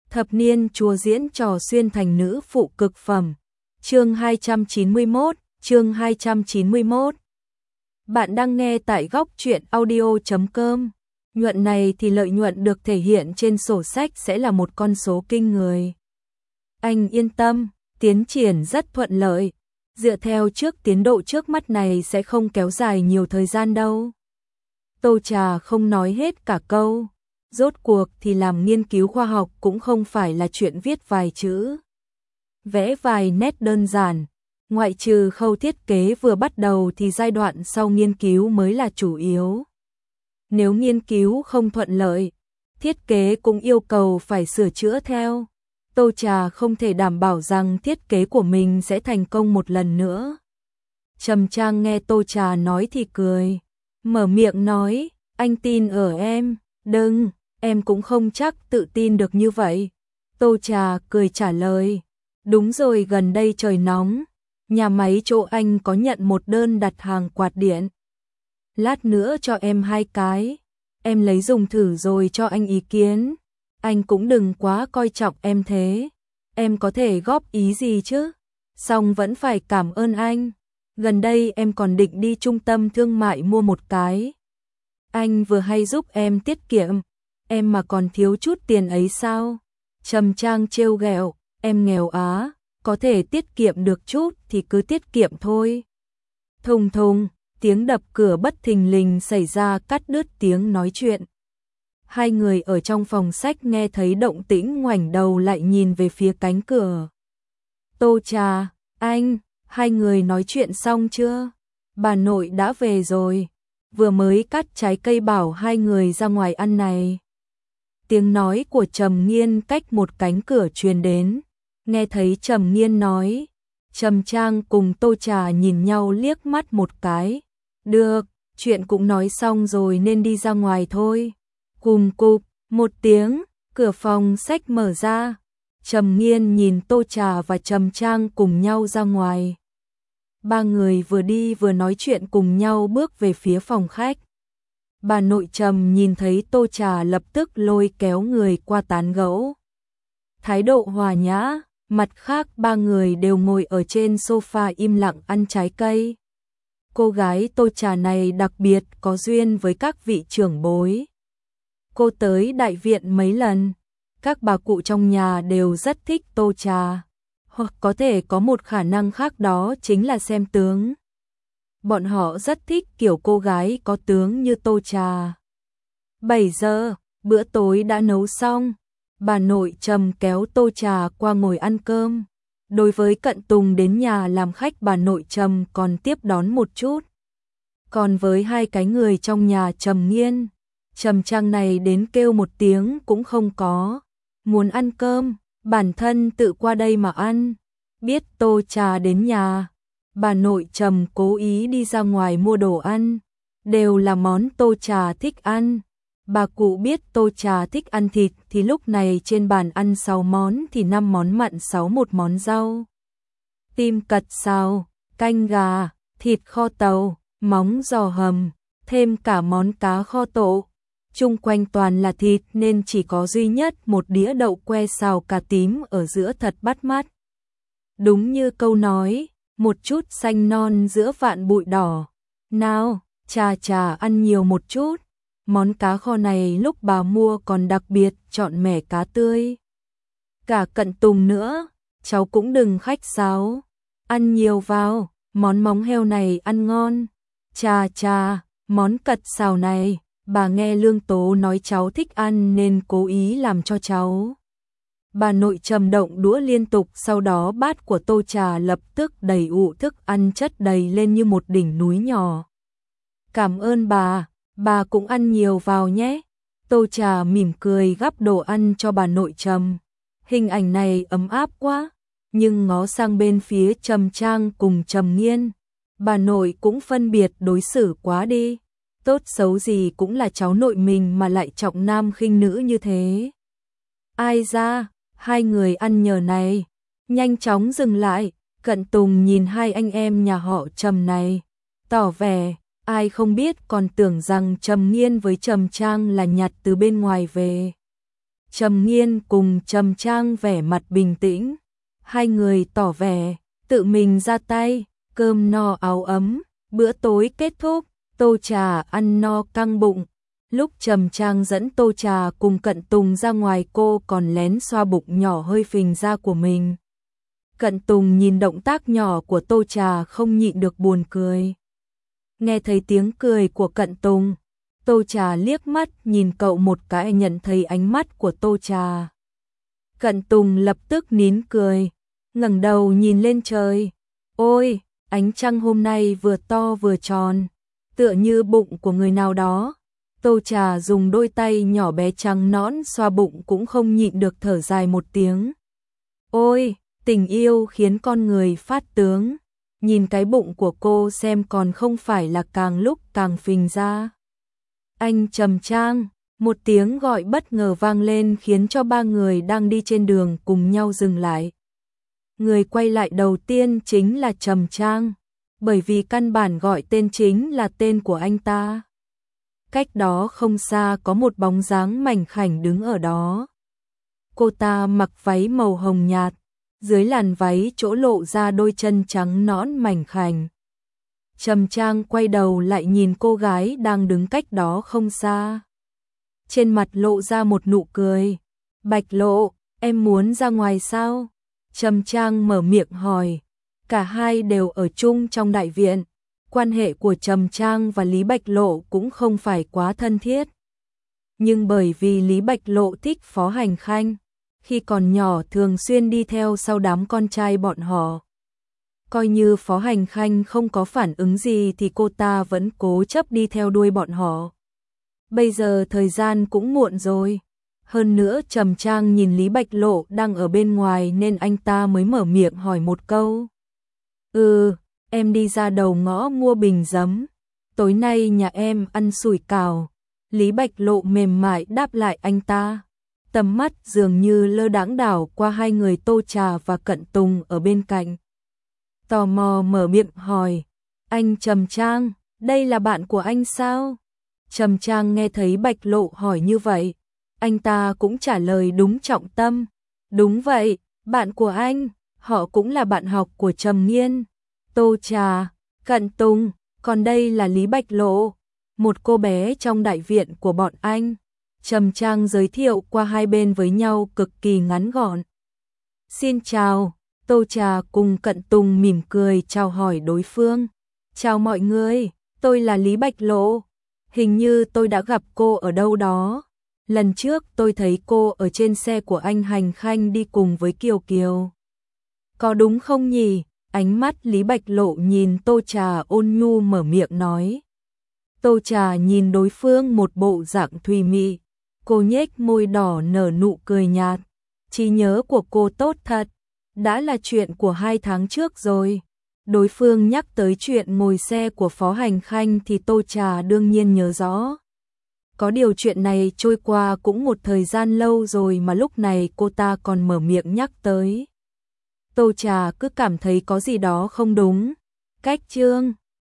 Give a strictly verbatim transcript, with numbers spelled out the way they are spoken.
Thập niên chúa diễn trò xuyên thành nữ phụ cực phẩm. Chương hai trăm chín mươi mốt, chương hai trăm chín mươi mốt. Bạn đang nghe tại góc truyện audio chấm com. Nhuận này thì lợi nhuận được thể hiện trên sổ sách sẽ là một con số kinh người. Anh yên tâm, tiến triển rất thuận lợi. Dựa theo trước tiến độ trước mắt này sẽ không kéo dài nhiều thời gian đâu. Tô Trà không nói hết cả câu. Rốt cuộc thì làm nghiên cứu khoa học cũng không phải là chuyện viết vài chữ, vẽ vài nét đơn giản. Ngoại trừ khâu thiết kế vừa bắt đầu thì giai đoạn sau nghiên cứu mới là chủ yếu. Nếu nghiên cứu không thuận lợi, thiết kế cũng yêu cầu phải sửa chữa theo. Tô Trà không thể đảm bảo rằng thiết kế của mình sẽ thành công một lần nữa. Trầm Trang nghe Tô Trà nói thì cười, mở miệng nói, anh tin ở em. Đừng, em cũng không chắc tự tin được như vậy. Tô Trà cười trả lời, đúng rồi, gần đây trời nóng, nhà máy chỗ anh có nhận một đơn đặt hàng quạt điện. Lát nữa cho em hai cái, em lấy dùng thử rồi cho anh ý kiến. Anh cũng đừng quá coi trọng em thế, em có thể góp ý gì chứ, xong vẫn phải cảm ơn anh. Gần đây em còn định đi trung tâm thương mại mua một cái. Anh vừa hay giúp em tiết kiệm, em mà còn thiếu chút tiền ấy sao? Trầm Trang trêu ghẹo, em nghèo á, có thể tiết kiệm được chút thì cứ tiết kiệm thôi. Thùng thùng, tiếng đập cửa bất thình lình xảy ra cắt đứt tiếng nói chuyện. Hai người ở trong phòng sách nghe thấy động tĩnh ngoảnh đầu lại nhìn về phía cánh cửa. Tô Trà, anh, hai người nói chuyện xong chưa? Bà nội đã về rồi, vừa mới cắt trái cây bảo hai người ra ngoài ăn này. Tiếng nói của Trầm Nghiên cách một cánh cửa truyền đến, nghe thấy Trầm Nghiên nói. Trầm Trang cùng Tô Trà nhìn nhau liếc mắt một cái. Được, chuyện cũng nói xong rồi nên đi ra ngoài thôi. Cùm cụp, một tiếng, cửa phòng sách mở ra. Trầm Nghiên nhìn Tô Trà và Trầm Trang cùng nhau ra ngoài. Ba người vừa đi vừa nói chuyện cùng nhau bước về phía phòng khách. Bà nội Trầm nhìn thấy Tô Trà lập tức lôi kéo người qua tán gẫu. Thái độ hòa nhã, mặt khác ba người đều ngồi ở trên sofa im lặng ăn trái cây. Cô gái Tô Trà này đặc biệt có duyên với các vị trưởng bối. Cô tới đại viện mấy lần, các bà cụ trong nhà đều rất thích Tô Trà. Hoặc có thể có một khả năng khác đó chính là xem tướng. Bọn họ rất thích kiểu cô gái có tướng như Tô Trà. bảy giờ, bữa tối đã nấu xong. Bà nội Trầm kéo Tô Trà qua ngồi ăn cơm. Đối với Cận Tùng đến nhà làm khách, bà nội Trầm còn tiếp đón một chút. Còn với hai cái người trong nhà Trầm Nghiên, Trầm Trang này đến kêu một tiếng cũng không có. Muốn ăn cơm, bản thân tự qua đây mà ăn. Biết Tô Trà đến nhà, bà nội Trầm cố ý đi ra ngoài mua đồ ăn. Đều là món Tô Trà thích ăn. Bà cụ biết Tô Trà thích ăn thịt thì lúc này trên bàn ăn sáu món thì năm món mặn, sáu một món rau. Tim cật xào, canh gà, thịt kho tàu, móng giò hầm, thêm cả món cá kho tộ. Chung quanh toàn là thịt nên chỉ có duy nhất một đĩa đậu que xào cà tím ở giữa thật bắt mắt. Đúng như câu nói, một chút xanh non giữa vạn bụi đỏ. Nào, Trà Trà ăn nhiều một chút. Món cá kho này lúc bà mua còn đặc biệt chọn mẻ cá tươi. Cả Cận Tùng nữa, cháu cũng đừng khách sáo. Ăn nhiều vào, món móng heo này ăn ngon. Trà Trà, món cật xào này, bà nghe Lương Tố nói cháu thích ăn nên cố ý làm cho cháu. Bà nội Trầm động đũa liên tục, sau đó bát của Tô Trà lập tức đầy ụ thức ăn chất đầy lên như một đỉnh núi nhỏ. Cảm ơn bà. Bà cũng ăn nhiều vào nhé. Tô Trà mỉm cười gắp đồ ăn cho bà nội Trầm. Hình ảnh này ấm áp quá. Nhưng ngó sang bên phía Trầm Trang cùng Trầm Nghiên, bà nội cũng phân biệt đối xử quá đi. Tốt xấu gì cũng là cháu nội mình mà lại trọng nam khinh nữ như thế. Ai ra, hai người ăn nhờ này. Nhanh chóng dừng lại. Cận Tùng nhìn hai anh em nhà họ Trầm này, tỏ vẻ ai không biết còn tưởng rằng Trầm Nghiên với Trầm Trang là nhặt từ bên ngoài về. Trầm Nghiên cùng Trầm Trang vẻ mặt bình tĩnh, hai người tỏ vẻ tự mình ra tay, cơm no áo ấm, bữa tối kết thúc, Tô Trà ăn no căng bụng. Lúc Trầm Trang dẫn Tô Trà cùng Cận Tùng ra ngoài, cô còn lén xoa bụng nhỏ hơi phình ra của mình. Cận Tùng nhìn động tác nhỏ của Tô Trà không nhịn được buồn cười. Nghe thấy tiếng cười của Cận Tùng, Tô Trà liếc mắt nhìn cậu một cái, nhận thấy ánh mắt của Tô Trà. Cận Tùng lập tức nín cười, ngẩng đầu nhìn lên trời. Ôi, ánh trăng hôm nay vừa to vừa tròn, tựa như bụng của người nào đó. Tô Trà dùng đôi tay nhỏ bé trắng nõn xoa bụng cũng không nhịn được thở dài một tiếng. Ôi, tình yêu khiến con người phát tướng. Nhìn cái bụng của cô xem còn không phải là càng lúc càng phình ra. Anh Trầm Trang, một tiếng gọi bất ngờ vang lên khiến cho ba người đang đi trên đường cùng nhau dừng lại. Người quay lại đầu tiên chính là Trầm Trang, bởi vì căn bản gọi tên chính là tên của anh ta. Cách đó không xa có một bóng dáng mảnh khảnh đứng ở đó. Cô ta mặc váy màu hồng nhạt, dưới làn váy chỗ lộ ra đôi chân trắng nõn mảnh khảnh. Trầm Trang quay đầu lại nhìn cô gái đang đứng cách đó không xa. Trên mặt lộ ra một nụ cười. Bạch Lộ, em muốn ra ngoài sao? Trầm Trang mở miệng hỏi. Cả hai đều ở chung trong đại viện. Quan hệ của Trầm Trang và Lý Bạch Lộ cũng không phải quá thân thiết. Nhưng bởi vì Lý Bạch Lộ thích Phó Hành Khanh, khi còn nhỏ thường xuyên đi theo sau đám con trai bọn họ. Coi như Phó Hành Khanh không có phản ứng gì thì cô ta vẫn cố chấp đi theo đuôi bọn họ. Bây giờ thời gian cũng muộn rồi. Hơn nữa Trầm Trang nhìn Lý Bạch Lộ đang ở bên ngoài nên anh ta mới mở miệng hỏi một câu. Ừ, em đi ra đầu ngõ mua bình giấm. Tối nay nhà em ăn sủi cảo. Lý Bạch Lộ mềm mại đáp lại anh ta. Tầm mắt dường như lơ đãng đảo qua hai người Tô Trà và Cận Tùng ở bên cạnh. Tò mò mở miệng hỏi. Anh Trầm Trang, đây là bạn của anh sao? Trầm Trang nghe thấy Bạch Lộ hỏi như vậy, anh ta cũng trả lời đúng trọng tâm. Đúng vậy, bạn của anh, họ cũng là bạn học của Trầm Nghiên. Tô Trà, Cận Tùng, còn đây là Lý Bạch Lộ, một cô bé trong đại viện của bọn anh. Trầm Trang giới thiệu qua hai bên với nhau cực kỳ ngắn gọn. Xin chào, Tô Trà cùng Cận Tùng mỉm cười chào hỏi đối phương. Chào mọi người, tôi là Lý Bạch Lộ. Hình như tôi đã gặp cô ở đâu đó. Lần trước tôi thấy cô ở trên xe của anh Hành Khanh đi cùng với Kiều Kiều. Có đúng không nhỉ? Ánh mắt Lý Bạch Lộ nhìn Tô Trà ôn nhu mở miệng nói. Tô Trà nhìn đối phương một bộ dạng thùy mị. Cô nhếch môi đỏ nở nụ cười nhạt. Trí nhớ của cô tốt thật. Đã là chuyện của hai tháng trước rồi. Đối phương nhắc tới chuyện ngồi xe của Phó Hành Khanh thì Tô Trà đương nhiên nhớ rõ. Có điều chuyện này trôi qua cũng một thời gian lâu rồi mà lúc này cô ta còn mở miệng nhắc tới. Tô Trà cứ cảm thấy có gì đó không đúng. Cách chương